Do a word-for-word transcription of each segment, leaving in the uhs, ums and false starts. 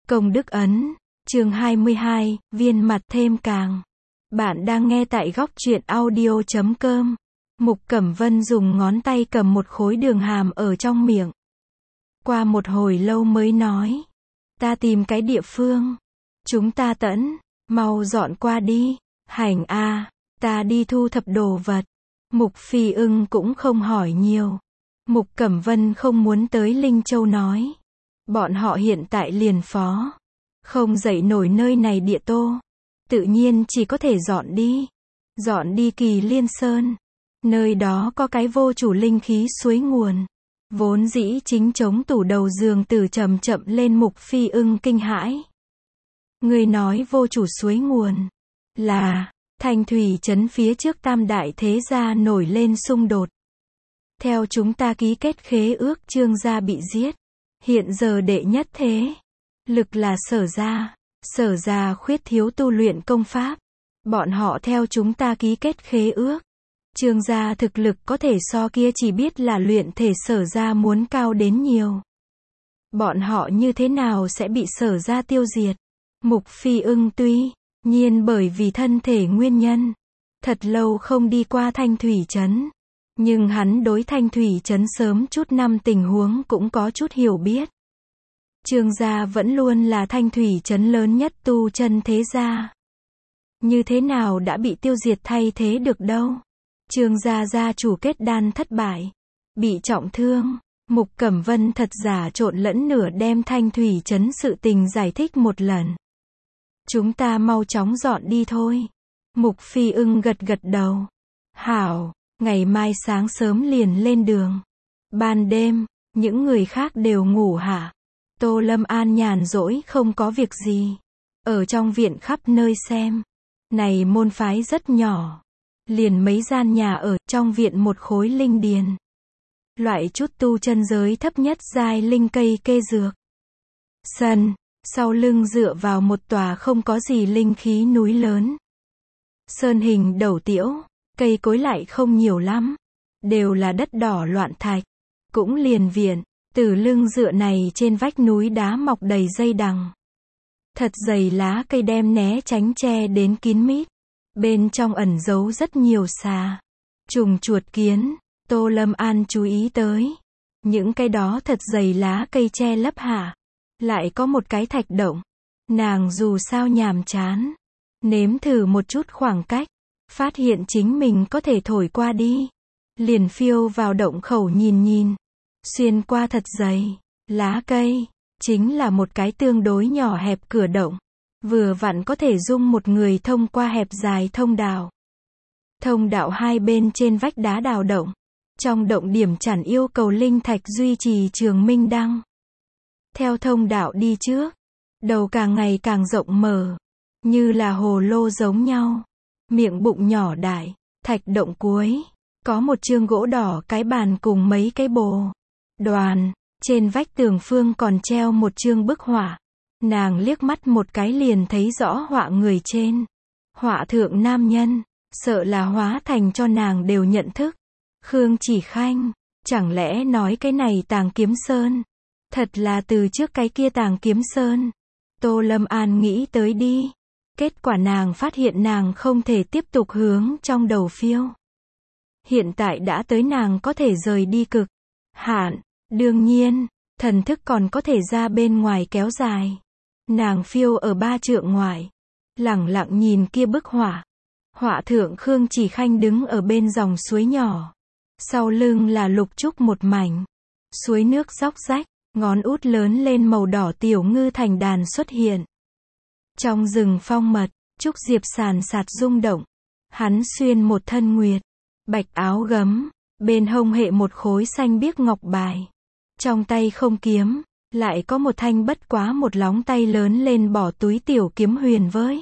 Công đức ấn, chương hai mươi hai, viên mặt thêm càng. Bạn đang nghe tại góc truyện audio chấm com. Mục Cẩm Vân dùng ngón tay cầm một khối đường hàm ở trong miệng. Qua một hồi lâu mới nói. Ta tìm cái địa phương. Chúng ta tẫn, mau dọn qua đi. Hành a, ta đi thu thập đồ vật. Mục Phi Ưng cũng không hỏi nhiều. Mục Cẩm Vân không muốn tới Linh Châu nói. Bọn họ hiện tại liền phó. Không dậy nổi nơi này địa tô. Tự nhiên chỉ có thể dọn đi. Dọn đi Kỳ Liên Sơn. Nơi đó có cái vô chủ linh khí suối nguồn. Vốn dĩ chính chống tủ đầu giường từ chậm chậm lên. Mục Phi Ưng kinh hãi. Người nói vô chủ suối nguồn. Là, Thanh Thủy trấn phía trước tam đại thế gia nổi lên xung đột. Theo chúng ta ký kết khế ước Trương gia bị giết. Hiện giờ đệ nhất thế lực là Sở gia. Sở gia khuyết thiếu tu luyện công pháp. Bọn họ theo chúng ta ký kết khế ước. Trương gia thực lực có thể so kia chỉ biết là luyện thể Sở gia muốn cao đến nhiều. Bọn họ như thế nào sẽ bị Sở gia tiêu diệt? Mục Phi Ưng tuy nhiên bởi vì thân thể nguyên nhân, thật lâu không đi qua Thanh Thủy trấn. Nhưng hắn đối Thanh Thủy trấn sớm chút năm tình huống cũng có chút hiểu biết. Trương gia vẫn luôn là Thanh Thủy trấn lớn nhất tu chân thế gia. Như thế nào đã bị tiêu diệt thay thế được đâu? Trương gia gia chủ kết đan thất bại, bị trọng thương. Mục Cẩm Vân thật giả trộn lẫn nửa đem Thanh Thủy trấn sự tình giải thích một lần. Chúng ta mau chóng dọn đi thôi. Mục Phi Ưng gật gật đầu. Hảo, ngày mai sáng sớm liền lên đường. Ban đêm, những người khác đều ngủ hả? Tô Lâm An nhàn rỗi không có việc gì. Ở trong viện khắp nơi xem. Này môn phái rất nhỏ. Liền mấy gian nhà ở trong viện một khối linh điền. Loại chút tu chân giới thấp nhất giai linh cây kê dược. Sân, sau lưng dựa vào một tòa không có gì linh khí núi lớn. Sơn hình đầu tiễu, cây cối lại không nhiều lắm. Đều là đất đỏ loạn thạch. Cũng liền viện. Từ lưng dựa này trên vách núi đá mọc đầy dây đằng. Thật dày lá cây đem né tránh che đến kín mít. Bên trong ẩn giấu rất nhiều xà, trùng chuột kiến. Tô Lâm An chú ý tới. Những cái đó thật dày lá cây che lấp hạ. Lại có một cái thạch động. Nàng dù sao nhàm chán. Nếm thử một chút khoảng cách. Phát hiện chính mình có thể thổi qua đi. Liền phiêu vào động khẩu nhìn nhìn. Xuyên qua thật dày lá cây, chính là một cái tương đối nhỏ hẹp cửa động. Vừa vặn có thể dung một người thông qua hẹp dài thông đạo. Thông đạo hai bên trên vách đá đào động. Trong động điểm chẳng yêu cầu linh thạch duy trì trường minh đăng. Theo thông đạo đi trước, đầu càng ngày càng rộng mở, như là hồ lô giống nhau. Miệng bụng nhỏ đại, thạch động cuối, có một chương gỗ đỏ cái bàn cùng mấy cái bồ đoàn, trên vách tường phương còn treo một chương bức họa. Nàng liếc mắt một cái liền thấy rõ họa người trên. Họa thượng nam nhân, sợ là hóa thành cho nàng đều nhận thức. Khương Chỉ Khanh, chẳng lẽ nói cái này Tàng Kiếm Sơn? Thật là từ trước cái kia Tàng Kiếm Sơn. Tô Lâm An nghĩ tới đi. Kết quả nàng phát hiện nàng không thể tiếp tục hướng trong đầu phiêu. Hiện tại đã tới nàng có thể rời đi cực hạn. Đương nhiên, thần thức còn có thể ra bên ngoài kéo dài. Nàng phiêu ở ba trượng ngoài. Lẳng lặng nhìn kia bức họa. Họa thượng Khương Chỉ Khanh đứng ở bên dòng suối nhỏ. Sau lưng là lục trúc một mảnh. Suối nước róc rách, ngón út lớn lên màu đỏ tiểu ngư thành đàn xuất hiện. Trong rừng phong mật, trúc diệp sàn sạt rung động. Hắn xuyên một thân nguyệt, bạch áo gấm, bên hông hệ một khối xanh biếc ngọc bài. Trong tay không kiếm, lại có một thanh bất quá một lóng tay lớn lên bỏ túi tiểu kiếm huyền với.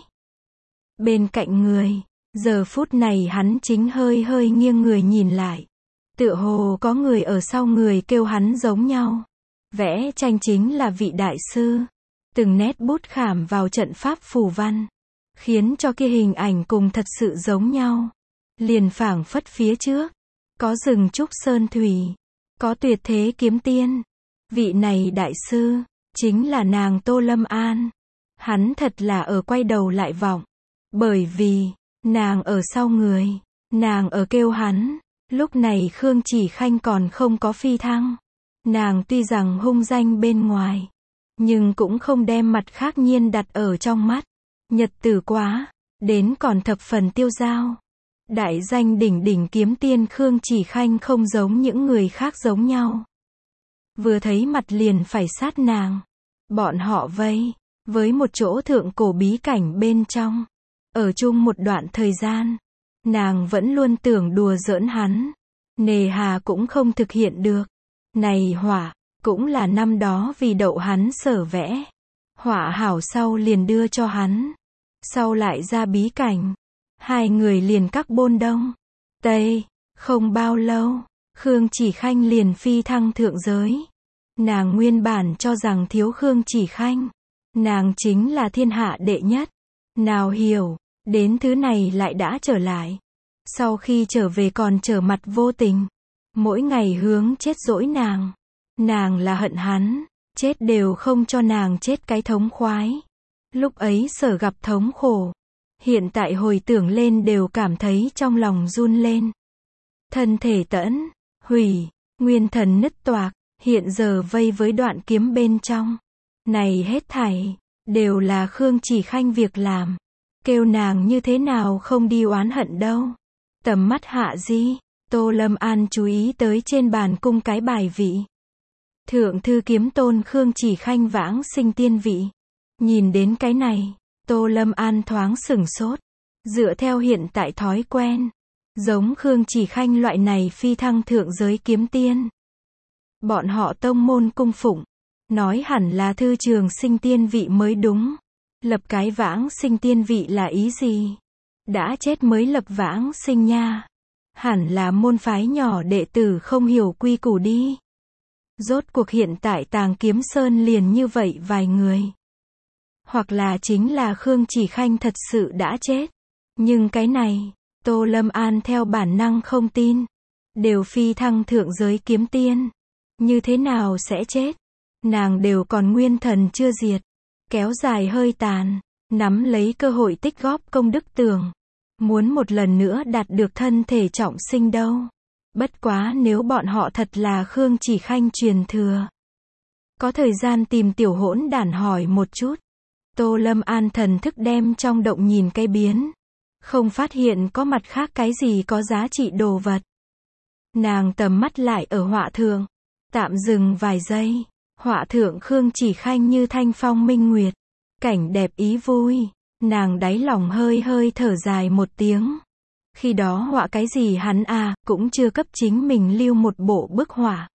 Bên cạnh người, giờ phút này hắn chính hơi hơi nghiêng người nhìn lại. Tựa hồ có người ở sau người kêu hắn giống nhau. Vẽ tranh chính là vị đại sư. Từng nét bút khảm vào trận pháp phù văn. Khiến cho kia hình ảnh cùng thật sự giống nhau. Liền phảng phất phía trước. Có rừng trúc sơn thủy. Có tuyệt thế kiếm tiên. Vị này đại sư, chính là nàng Tô Lâm An. Hắn thật là ở quay đầu lại vọng. Bởi vì, nàng ở sau người, nàng ở kêu hắn. Lúc này Khương Chỉ Khanh còn không có phi thăng. Nàng tuy rằng hung danh bên ngoài, nhưng cũng không đem mặt khác nhiên đặt ở trong mắt. Nhật tử quá, đến còn thập phần tiêu dao. Đại danh đỉnh đỉnh kiếm tiên Khương Chỉ Khanh không giống những người khác giống nhau. Vừa thấy mặt liền phải sát nàng. Bọn họ vây, với một chỗ thượng cổ bí cảnh bên trong. Ở chung một đoạn thời gian, nàng vẫn luôn tưởng đùa giỡn hắn. Nề hà cũng không thực hiện được. Này họa, cũng là năm đó vì đậu hắn sở vẽ. Họa hảo sau liền đưa cho hắn. Sau lại ra bí cảnh. Hai người liền các bôn đông. Tây, không bao lâu, Khương Chỉ Khanh liền phi thăng thượng giới. Nàng nguyên bản cho rằng thiếu Khương Chỉ Khanh. Nàng chính là thiên hạ đệ nhất. Nào hiểu, đến thứ này lại đã trở lại. Sau khi trở về còn trở mặt vô tình. Mỗi ngày hướng chết dỗi nàng. Nàng là hận hắn. Chết đều không cho nàng chết cái thống khoái. Lúc ấy sở gặp thống khổ. Hiện tại hồi tưởng lên đều cảm thấy trong lòng run lên. Thân thể tẫn, hủy, nguyên thần nứt toạc, hiện giờ vây với đoạn kiếm bên trong. Này hết thảy, đều là Khương Chỉ Khanh việc làm. Kêu nàng như thế nào không đi oán hận đâu. Tầm mắt hạ di, Tô Lâm An chú ý tới trên bàn cung cái bài vị. Thượng thư kiếm tôn Khương Chỉ Khanh vãng sinh tiên vị. Nhìn đến cái này, Tô Lâm An thoáng sửng sốt. Dựa theo hiện tại thói quen, giống Khương Chỉ Khanh loại này phi thăng thượng giới kiếm tiên. Bọn họ tông môn cung phụng, nói hẳn là thư trường sinh tiên vị mới đúng. Lập cái vãng sinh tiên vị là ý gì? Đã chết mới lập vãng sinh nha. Hẳn là môn phái nhỏ đệ tử không hiểu quy củ đi. Rốt cuộc hiện tại Tàng Kiếm Sơn liền như vậy vài người. Hoặc là chính là Khương Chỉ Khanh thật sự đã chết. Nhưng cái này, Tô Lâm An theo bản năng không tin. Đều phi thăng thượng giới kiếm tiên. Như thế nào sẽ chết? Nàng đều còn nguyên thần chưa diệt. Kéo dài hơi tàn. Nắm lấy cơ hội tích góp công đức tưởng. Muốn một lần nữa đạt được thân thể trọng sinh đâu. Bất quá nếu bọn họ thật là Khương Chỉ Khanh truyền thừa. Có thời gian tìm tiểu hỗn đản hỏi một chút. Tô Lâm An thần thức đem trong động nhìn cái biến. Không phát hiện có mặt khác cái gì có giá trị đồ vật. Nàng tầm mắt lại ở họa thượng. Tạm dừng vài giây. Họa thượng Khương Chỉ Khanh như thanh phong minh nguyệt. Cảnh đẹp ý vui. Nàng đáy lòng hơi hơi thở dài một tiếng. Khi đó họa cái gì hắn à, cũng chưa cấp chính mình lưu một bộ bức họa.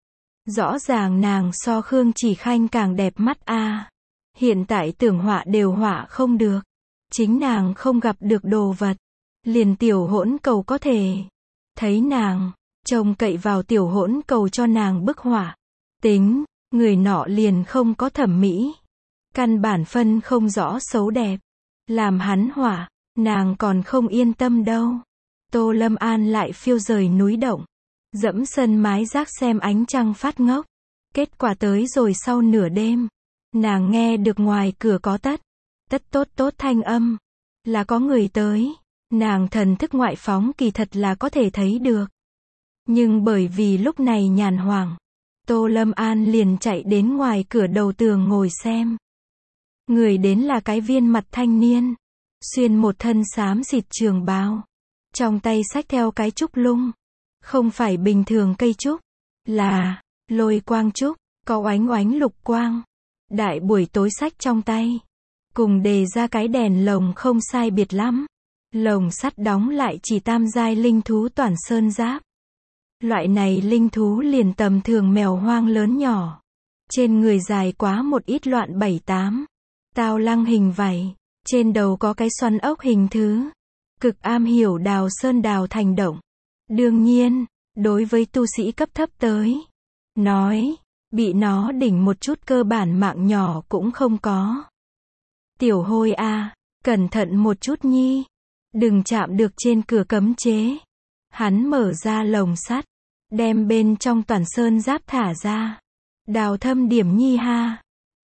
Rõ ràng nàng so Khương Chỉ Khanh càng đẹp mắt a. Hiện tại tưởng họa đều họa không được. Chính nàng không gặp được đồ vật. Liền tiểu hỗn cầu có thể. Thấy nàng, trông cậy vào tiểu hỗn cầu cho nàng bức họa. Tính, người nọ liền không có thẩm mỹ. Căn bản phân không rõ xấu đẹp. Làm hắn họa, nàng còn không yên tâm đâu. Tô Lâm An lại phiêu rời núi động. Dẫm sân mái rác xem ánh trăng phát ngốc. Kết quả tới rồi sau nửa đêm. Nàng nghe được ngoài cửa có tất. Tất tốt tốt thanh âm. Là có người tới. Nàng thần thức ngoại phóng kỳ thật là có thể thấy được. Nhưng bởi vì lúc này nhàn hoảng. Tô Lâm An liền chạy đến ngoài cửa đầu tường ngồi xem. Người đến là cái viên mặt thanh niên. Xuyên một thân xám xịt trường bào. Trong tay xách theo cái trúc lung. Không phải bình thường cây trúc. Là lôi quang trúc. Có oánh oánh lục quang. Đại buổi tối xách trong tay. Cùng đề ra cái đèn lồng không sai biệt lắm. Lồng sắt đóng lại chỉ tam giai linh thú toàn sơn giáp. Loại này linh thú liền tầm thường mèo hoang lớn nhỏ. Trên người dài quá một ít loạn bảy tám. Tao lăng hình vảy. Trên đầu có cái xoắn ốc hình thứ. Cực am hiểu đào sơn đào thành động. Đương nhiên, đối với tu sĩ cấp thấp tới. Nói, bị nó đỉnh một chút cơ bản mạng nhỏ cũng không có. Tiểu hôi a, cẩn thận một chút nhi. Đừng chạm được trên cửa cấm chế. Hắn mở ra lồng sắt. Đem bên trong toàn sơn giáp thả ra. Đào thâm điểm nhi ha.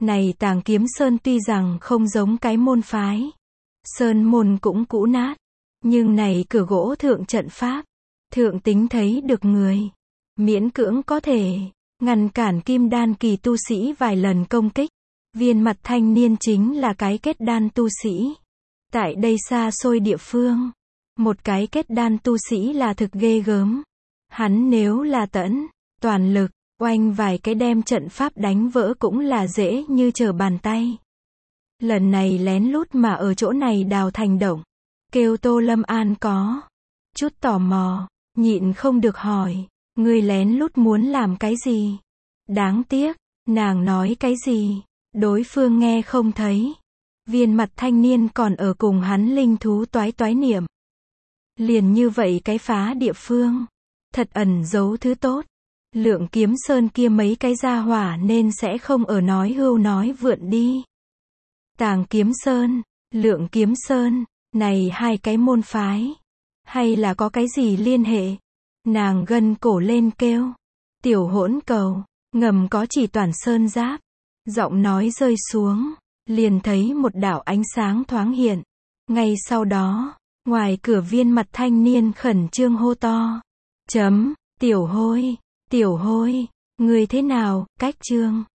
Này Tàng Kiếm Sơn tuy rằng không giống cái môn phái. Sơn môn cũng cũ nát. Nhưng này cửa gỗ thượng trận pháp. Thượng tính thấy được người. Miễn cưỡng có thể ngăn cản kim đan kỳ tu sĩ vài lần công kích. Viên mặt thanh niên chính là cái kết đan tu sĩ. Tại đây xa xôi địa phương. Một cái kết đan tu sĩ là thực ghê gớm. Hắn nếu là tẫn, toàn lực, oanh vài cái đem trận pháp đánh vỡ cũng là dễ như trở bàn tay. Lần này lén lút mà ở chỗ này đào thành động. Kêu Tô Lâm An có chút tò mò, nhịn không được hỏi. Ngươi lén lút muốn làm cái gì? Đáng tiếc, nàng nói cái gì? Đối phương nghe không thấy. Viên mặt thanh niên còn ở cùng hắn linh thú toái toái niệm. Liền như vậy cái phá địa phương. Thật ẩn giấu thứ tốt. Lượng Kiếm Sơn kia mấy cái gia hỏa nên sẽ không ở nói hưu nói vượn đi. Tàng Kiếm Sơn, Lượng Kiếm Sơn, này hai cái môn phái. Hay là có cái gì liên hệ? Nàng gân cổ lên kêu. Tiểu hỗn cầu, ngầm có chỉ toàn sơn giáp. Giọng nói rơi xuống. Liền thấy một đạo ánh sáng thoáng hiện. Ngay sau đó, ngoài cửa viên mặt thanh niên khẩn trương hô to. Chấm, tiểu hôi, tiểu hôi, người thế nào, cách trương.